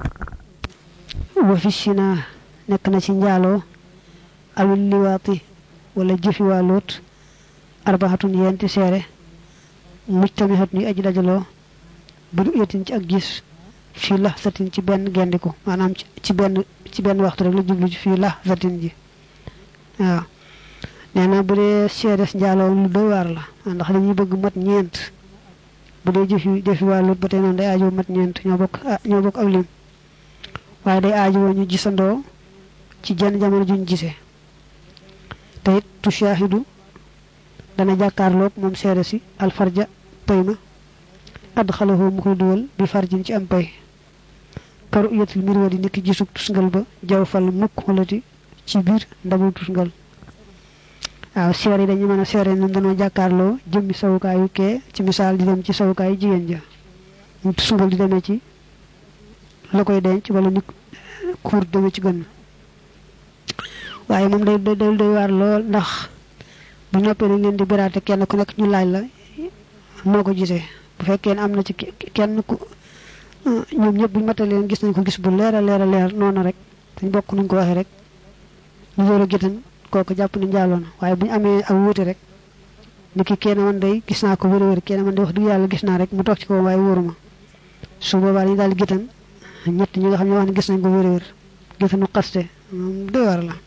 wa fi sina nekk na ci njaaloo awil liwaati wala jëfi waa loot arbaxatun yenti seere mujtamihat ni aji dajaloo biru yetin ci ak gis fii lahzatin ci benn gendiku maanaam ci benn waxtu rek la jublu ci fii lahzatin ji waaw nee na bu dee seeres njaaloo lu doy waar la ndax dañuy bëgg mat ñeent bu dee jëfi waa loot ba tey noonu day aajo mat ñeent ñoo bokk ak lim waaye day aajo ñu gisandoo ci jenn jamono juñ gisee te it tushaahidu dana jàkkaarloog moom seere si alfarja pay ma adxalahu mu koy dugal bi farjin ci am pay karu yetul mbir wa di niki gisug tusngal ba jaw fal mukk walati ci biir ndabul tusngal waaw seere yi dañu mën a seere ñoom dañoo jàkkaarloo jëmmi sawukaayu kee ci misaal di dem ci sawukaayu jigéen ja ñu tusngal di demee ci la koy denc wala ni kuur demee ci gën waaye moom day doy waar lool ndax bu noppee dañ leen di biraate kenn ku nekk ñu laaj la noo ko gisee bu fekkee ne am na ci kenn ku ñoom ñëpp buñu matee leen gis nañ ko gis bu leer a leer noonu rek dañ bokk nuñ ko waxee rek ñu door a gétan kooku jàpp ne njaaloo na waaye bu ñu amee ak wuute rek ni ki kenn man day gis naa ko wér kenn man day wax dëgg yàlla gis naa rek mu toog ci ko waaye wóoruma su boobaa dañu daal gétan ñett ñi nga xam ne wax ne gis nañ ko wér gisunu xaste doy war la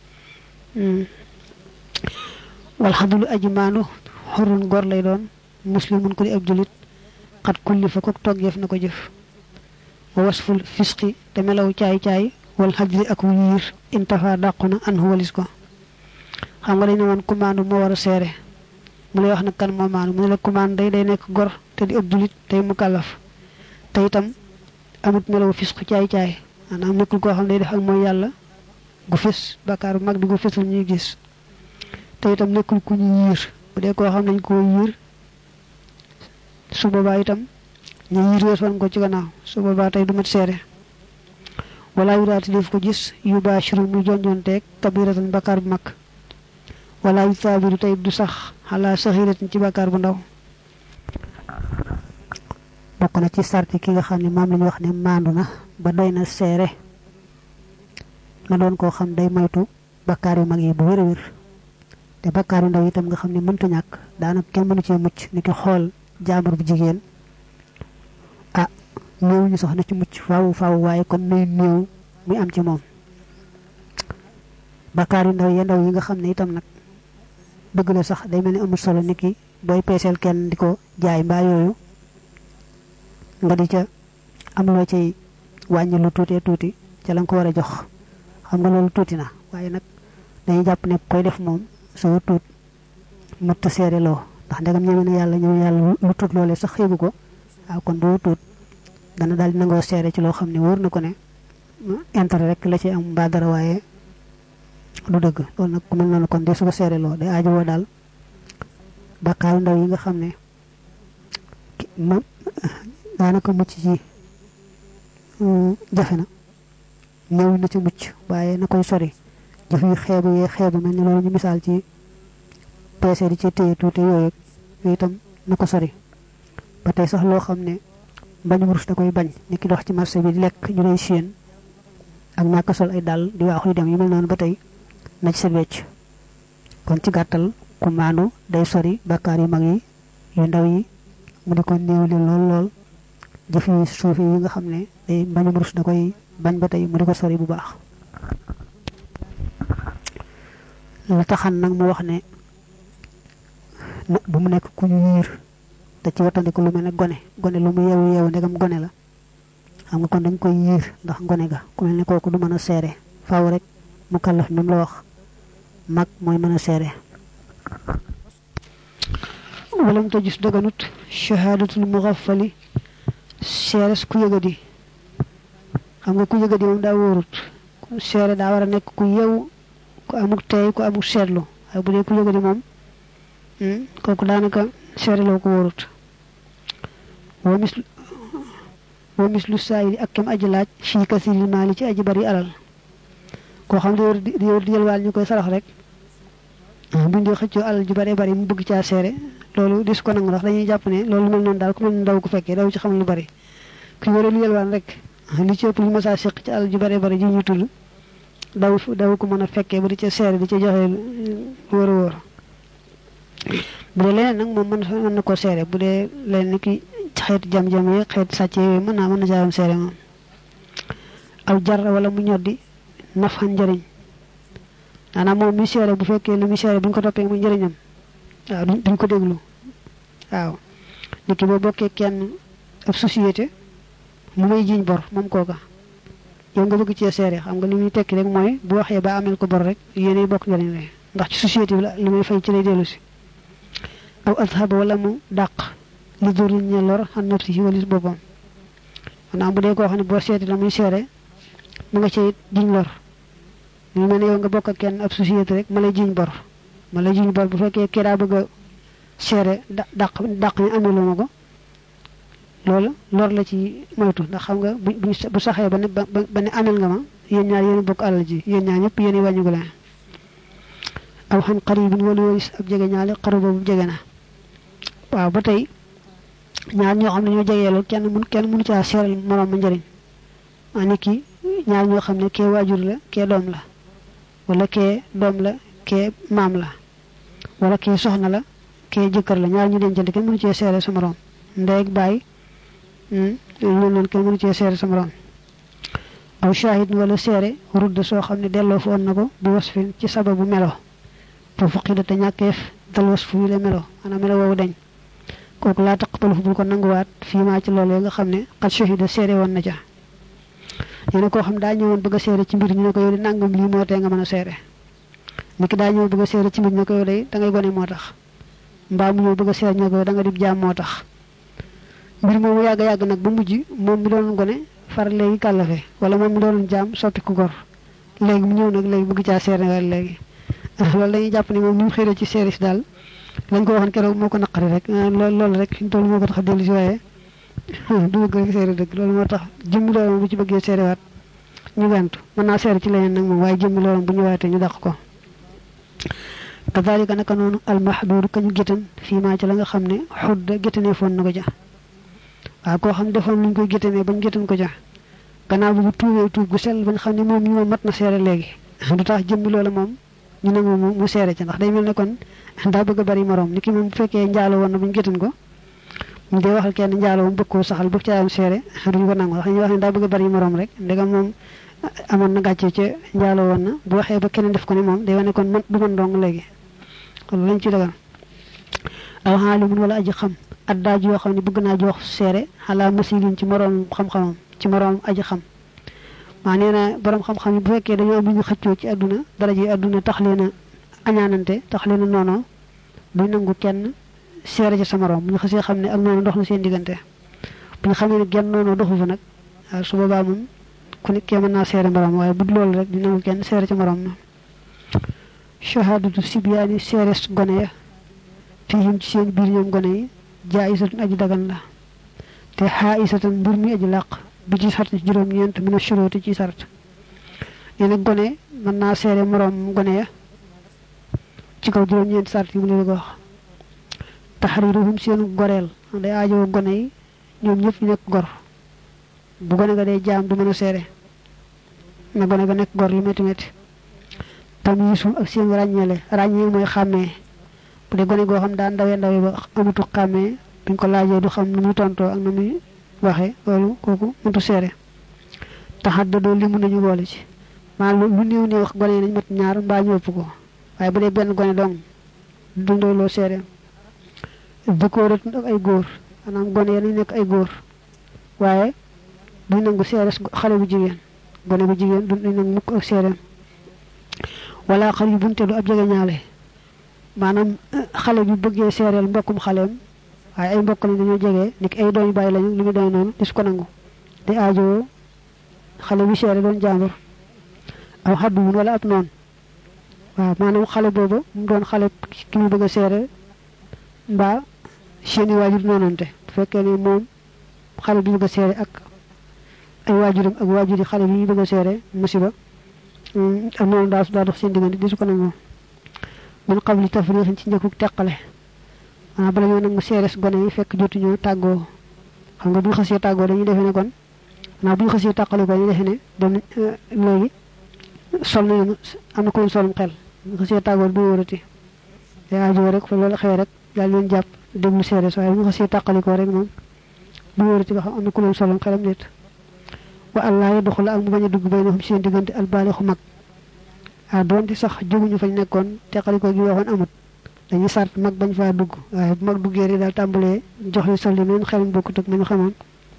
wal xadulu ajmaanu xurun gor lay doon muslimun ku di ab julit xat kulli fa ko toggeef na ko jëf wa wasful fisqi te melaw caay-caay wal xajri ak wiir intafa dàqu na an walis ko xam nga dañ ne woon commande moo war a seere mu lay wax nag kan moo maanu mu ne la commande day nekk gor te di ab julit tey mu kàllaf te itam amut melaw fisqu caay-caay maanaam nekkul koo xam day def ak mooy yàlla gu fis bakkaar bu mag bi gu fisul ñuy gis te itam nekkul ku ñu yiir bu dee koo xam nañ koo yiir su boobaa itam ñu yiir wees wan ko ci gannaaw su boobaa tey du mat seere wala yu daati def ko gis yu baashiru muy jonjonteeg kabiratan bakkaar bu mag wala yu taabiru tey du sax xalaa saxiratin ci bakkaar bu ndaw bokk na ci sarti ki nga xam ne moom lañu wax ne maandu na ba doy na seere na doon koo xam day moytu bakkaar yu mag yi bu wér a wér te bakkaar yu ndaw itam nga xam ne mënta ñàkk daanaka kenn mënu cee mucc ni ki xool jaamur bu jigéen néew ñu soxna ci mucc faaw waaye kon nuy néew muy am ci moom bakkaar yu ndaw yi nga xam ne itam nag dëgg la sax day mel ni amul solo ni ki booy peeseel kenn di ko jaay mbaa yooyu nga di ca am loo cay wàññi lu tuutee tuuti ca la nga ko war a jox xam nga loolu tuuti na waaye nag dañuy jàpp ne koy def moom soo tuut mëtt seere loo ndax ndegam ñëwee na yàlla lu tuut loolee sax xeebu ko waaw kon boo tuut dana daal di nangoo seere ci loo xam ne wóor na ko ne intérêt rek la ci am mbaa dara waaye du dëgg loolu nag ku mel noonu kon de su ko seere loo day aajowoo daal bakkaaru ndaw yi nga xam ne daanaka mucc ci jafe na ñëw na ci mucc waaye na koy sori jëf yi xeebu mel ni loolu ñu misaal ci peese di ci téye tuuti yooyu itam na ko sori ba tey sax loo xam ne bañ wurus da koy bañ ni ki dox ci marché bi di lekk ñu lay séen ak ñàkk sol ay dàll di waaxuy dem yu mel noonu ba tey na ci sa wecc kon ci gàttal ku maandu day sori bakkaar yu mag yi yu ndaw yi mu di ko néewli lool jëf yi suufi yi nga xam ne day bañum rus da koy bañ ba tey mu di ko sori bu baax la taxan nag mu wax ne bu mu nekk ku ñu yiir te ci wattandiku lu mel ne gone lu mu yeewu ndegam gone la xam nga kon dañ koy yiir ndax gone ga ku mel ne kooku du mën a seere faaw rek mu kallaf mi mu la wax mag mooy mën a seere walam ta gis daganut shahadatul mughaffali seeres ku yëgadi xam nga ku yëgadi moom daa wóorut seere daa war a nekk ku yew ku amuk tey ku amuk seetlu waaye bu dee ku yëgadi moom kooku daanaka seere loo ko wóorut wa mislu saayili ak kem aji laaj fii kasiril maali ci aji bari alal koo xam ne di yelwaal ñu koy sarax rek buñ di xëccoo alal ju bari mu bëgg caa seere loolu dis ko nangu ndax dañuy jàpp ne loolu mel noonu daal ku mel ne ndaw ku fekkee daw ci xam lu bari ku yore lu yelwaan rek li ci ëpp lu ma saa seq ci alal ju bari ji ñu tudd daw ko mën a fekkee ba di ca seere di ca joxe wóor a wóor bu dee leneen nag moom mën na ko seere bu dee leneen ni ki xeetu jam-jam yi xeetu sàcce yooyu mën na caa seere moom aw jar wala mu ñoddi nafan njëriñ maanaam moom mi seere bu fekkee lu mi seere bu ñu ko toppee mu njëriñam waaw duñ ko déglu waaw nit ki boo bokkee kenn ab société mu may jiñ bor moom kooka yow nga bëgg cee seere xam nga li muy tekki rek mooy bu waxee ba amel ko bor rek yéenay bokk njëriñ la ndax ci société bi la li may fay ci lay dellu si aw azhaba wala mu dàq li dóorin ñe lor xam nafsi si walis boppam maanaam bu dee koo xam ne boo seeti la muy seere mu nga ci jiñ lor ñu mel ne yow nga bokk ak kenn ab société rek ma lay jiñ bor bu fekkee kii daa bëgg a seere dàq ñu amelu ma ko loolu lor la ci moytu ndax xam nga bu saxee ba ne amel nga ma yéen ñaar yéen bokk alal ji yéen ñaar ñëpp yéen wàññi gu leen aw xam qaribin wala walis ab jege ñaale xaru boobu jege na waaw ba tey ñaar ñoo xam ne ñoo jegeelu kenn mënu caa seeral moroom ma njëriñ maa ni ki ñaar ñoo xam ne kee waajur la kee doom la wala kee doom la kee maam la wala kee soxna la kee jëkkër la ñaar ñu dencante kenn mënu cee seere sa morom ndey ak baay loolu noonu kenn mënu cee seere sa morom aw shahid wala seere rudd soo xam ne delloo foon na ko bi wasfin ci sababu melo te fuqida te ñàkkeef dal wasfu wi la melo ana melo woowu dañ kooku laa taqbalu bul ko nanguwaat fii maa ci loolee nga xam ne xat shahida seere woon na ca nee na koo xam daa ñëwoon bëgg a seere ci mbir ñu ne ko yow di nangam lii moo tee nga mën a seere niki daa ñëw bëgg a seere ci mbir ñu ne ko yow day da ngay gone moo tax mbaa mu ñëw bëgg a seere ñu ne ko yow da nga dib jaam moo tax mbir moomu yàgg nag ba mujj moom mi doon gone far léegi kàllafe wala moom mi doon jaam soppi ku gor léegi mu ñëw nag léegi bëgg caa seere wala léegi loolu dañuy jàpp ne moom ni mu xëyree ci seere si daal lañ ko waxoon keroog moo ko naqari rek loolu rek fi mu toll moo ko tax a dellu si waaye du bëgg rek seere dëgg loolu moo tax jëmmi loolu moom bu ci bëggee seere waat ñu wentu mën naa seere ci leneen nag moom waaye jëmmi loolu bu ñu waatee ñu dàq ko kadalika naka noonu almahduur kañu gétan fii maa ci la nga xam ne xudda gétanee foon na ko ja waaw koo xam defoon luñ koy gétanee bañ gétan ko ja gannaaw bu tuubee tuub gu sell bañ xam ne moom ñu moom mat na seere léegi du tax jëmmi loolu moom ñu nangu mu seere ca ndax day mel ne kon daa bëgg a bari morom ni ki moom bu fekkee njaalo woon na buñu gétan ko ñu dee waxal kenn njaalo moom bëgg koo saxal bëgg ca am seere duñu ko nangu ndax ñu wax ne daa bëgg a bari morom rek ndegam moom amoon na gàcce ca njaalo woon na bu waxee ba keneen def ko ne moom day wane kon man du man dong léegi loolu lañ ci dagal aw xaalimun wala aji xam addaaj yoo xam ne bëgg naa jox seere xalaa masilin ci moroom xam-xamam ci moroom aji xam maa nee na borom xam-xam yi bu fekkee dañoo am lu ñu xëccoo ci àdduna daraje àdduna tax leen a añaanante tax leen a noonoo duñ nangu kenn seere ci sa moroom bu ñu xasee xam ne ak noonu dox na seen diggante bu ñu xamee ne genn noonu doxu fa nag waaw su boobaa moom ku ne kee mën naa seere moroom waaye bu loolu rek di nangu kenn seere ci moroom na shahadatu sibyaani seeres gone ya fihim ci seen biir ñoom gone yi jaayisatun aji dagan la te xaayisatan mbir mi aji làq bi ci sart ci juróom-ñeent mina shuruti ci sart nee na gone mën naa seere moroom gone ya ci kaw juróom-ñeent sart yi mu leen ko wax taxriruhum seen goreel day aajoo gone yi ñoom ñëpp ñu nekk gor bu gone ga day jaam du mën a seere na gone ga nekk gor lu métti métti tamyiisum ak seen ràññee mooy xàmmee bu dee gone goo xam daa ndawe ba amatu xàmmee buñ ko laajee du xam nu muy tontoo ak nu muy waxee loolu kooku mëntu seere taxat da doo limu nañu boole ci maanaam lu néew néew wax gone yi nañ mat ñaar mbaa ñu ëpp ko waaye bu dee benn gone dong dundoo loo seere dëkkoorat ak ay góor maanaam gone yi nañ nekk ay góor waaye duñ nangu seere xale bu jigéen gone bu jigéen duñ nangu mukk ak seereem wala xar yu bunte du ab jege ñaale maanaam xale bi bëggee seereel mbokkum xaleem waaye ay mbokk lañ dañoo jege nit ay doomi bàyyi lañu li mu doy noonu dis ko nangu di aajo xale bi seere doon jàmbur aw xaddu mun wala ab noonu waaw maanaam xale booba mu doon xale ki mu bëgg a seere mbaa seeni waajur noonante bu fekkee ne moom xale bi bëgg a seere ak ay waajuram ak waajuri xale bi ñu bëgg a seere musiba ak noonu daa dox seen diggante disu ko nangu man qabli tafriixin ci njëkkuk teqale maanaam bala ñoo nangu seeres gone yi fekk jotuñoo tàggoo xam nga bu ñu xasee tàggoo dañuy defe ne kon maanaam bu ñu xasee tàqale ko ñu defe ne dem léegi sol nañu am na ko solum xel bu ñu xasee tàggoo du wóorati te aajo rek fa loolu xëy rek daal leen jàpp déglu seeres waaye bu ñu xasee tàqale ko rek moom du wóorati ba xam am na ku leen solum xelam déet wa allah ya doxul ak mu bañ a dugg bay na xam seen diggante albaalixu mag doonte sax jóguñu fañ nekkoon teqaliko gi waxoon amut dañuy sart mag bañ faa dugg waaye bu mag duggee rek daal tàmbalee jox li sol li meen xelam bokkut ak menu xamoon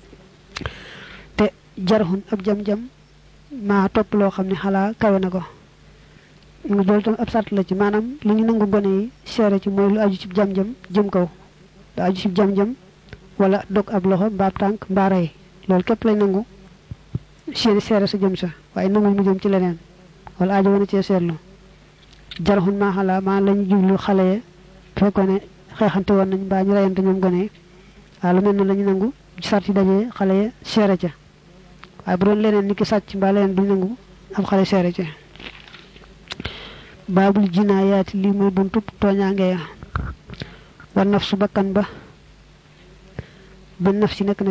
te jarxun ab jam-jam maa topp loo xam ne xalaa kawe na ko loolu tam ab sart la ci maanaam li ñu nangu gone yi seere ci mooy lu aju ci jam-jam jëm kaw lu aju ci jam-jam wala dog ab loxo mbaab tànk mbaa rey loolu képp lañ nangu seeni seere sa jëm sa waaye nangul mu jëm ci leneen wala aajo wana cee seetlu jarxun maa xalaa maa lañu jublu xale ya fekkoon ne xeexante woon nañ mbaa ñu reyante ñoom gone yi waaw lu mel ne lañu nangu ci sart yi dajee xale ya seere ca waaye bu doon leneen ni ki sàcc mbaa leneen duñ nangu ab xale seere ca baabul jinaayaati lii mooy buntub tooñaange ya war naf su bakkan ba ba naf si nekk na